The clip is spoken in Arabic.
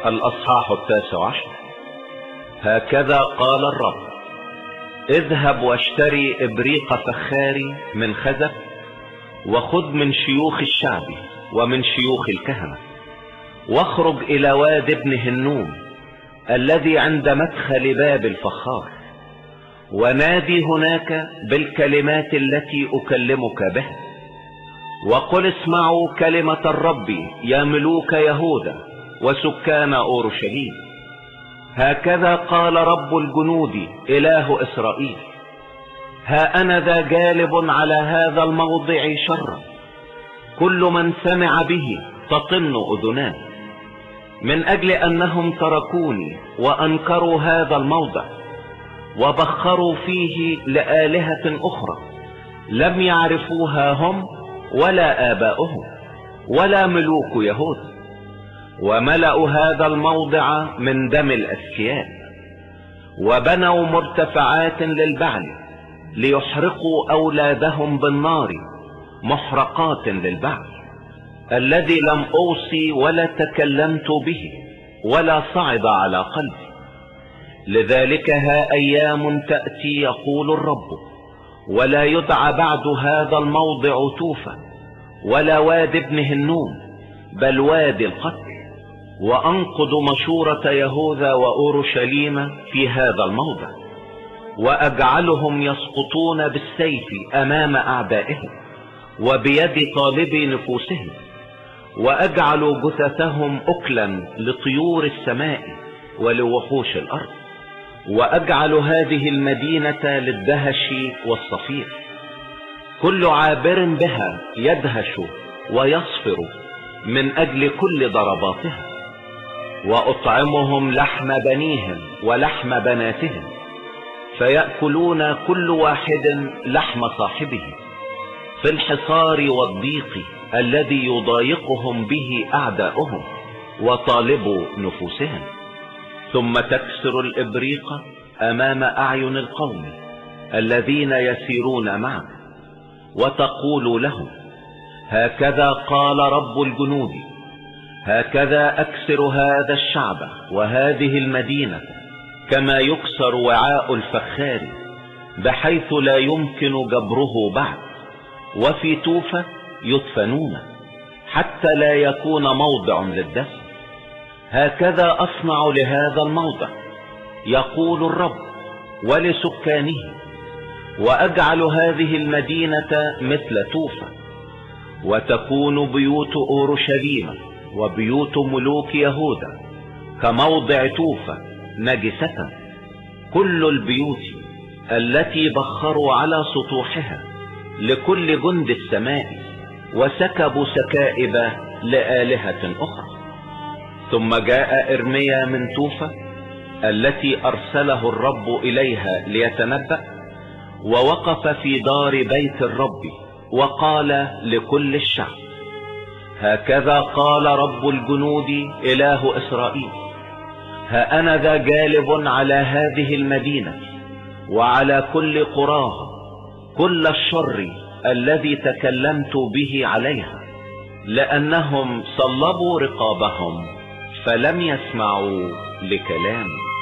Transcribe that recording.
الأصحاح 19. هكذا قال الرب: اذهب واشتري ابريق فخاري من خزف، وخذ من شيوخ الشعب ومن شيوخ الكهنة، واخرج إلى واد ابن هنوم الذي عند مدخل باب الفخار، ونادي هناك بالكلمات التي أكلمك بها، وقل: اسمعوا كلمة الرب يا ملوك يهوذا وسكان أورشليم. هكذا قال رب الجنود إله إسرائيل: ها أنا ذا جالب على هذا الموضع شرا، كل من سمع به تطن أذناه، من أجل أنهم تركوني وأنكروا هذا الموضع وبخروا فيه لآلهة أخرى لم يعرفوها هم ولا آباؤهم ولا ملوك يهوذا، وملأوا هذا الموضع من دم الأسكياء، وبنوا مرتفعات للبعل ليحرقوا أولادهم بالنار، محرقات للبعل الذي لم أوصي ولا تكلمت به ولا صعد على قلبي. لذلك ها أيام تأتي يقول الرب، ولا يدعى بعد هذا الموضع توفى ولا واد ابن هنوم، بل واد القتل، وأنقض مشورة يهوذا وأورشليم في هذا الموضع، وأجعلهم يسقطون بالسيف أمام أعدائهم وبيد طالبي نفوسهم، وأجعل جثثهم أكلا لطيور السماء ولوحوش الأرض، وأجعل هذه المدينة للدهش والصفير، كل عابر بها يدهش ويصفر من أجل كل ضرباتها، وأطعمهم لحم بنيهم ولحم بناتهم، فيأكلون كل واحد لحم صاحبه في الحصار والضيق الذي يضايقهم به أعداؤهم وطالبوا نفوسهم. ثم تكسر الإبريق أمام أعين القوم الذين يسيرون معك، وتقول لهم: هكذا قال رب الجنود، هكذا أكسر هذا الشعب وهذه المدينة كما يكسر وعاء الفخار، بحيث لا يمكن جبره بعد، وفي توفى يدفنون حتى لا يكون موضع للدفن. هكذا أصنع لهذا الموضع يقول الرب ولسكانه، وأجعل هذه المدينة مثل توفى، وتكون بيوت أورشليم وبيوت ملوك يهوذا كموضع توفى نجسة، كل البيوت التي بخروا على سطوحها لكل جند السماء وسكبوا سكائب لآلهة أخرى. ثم جاء إرميا من توفى التي أرسله الرب إليها ليتنبأ، ووقف في دار بيت الرب وقال لكل الشعب: هكذا قال رب الجنود إله إسرائيل: ها أنا ذا جالب على هذه المدينة وعلى كل قراها كل الشر الذي تكلمت به عليها، لأنهم صلبوا رقابهم فلم يسمعوا لكلامي.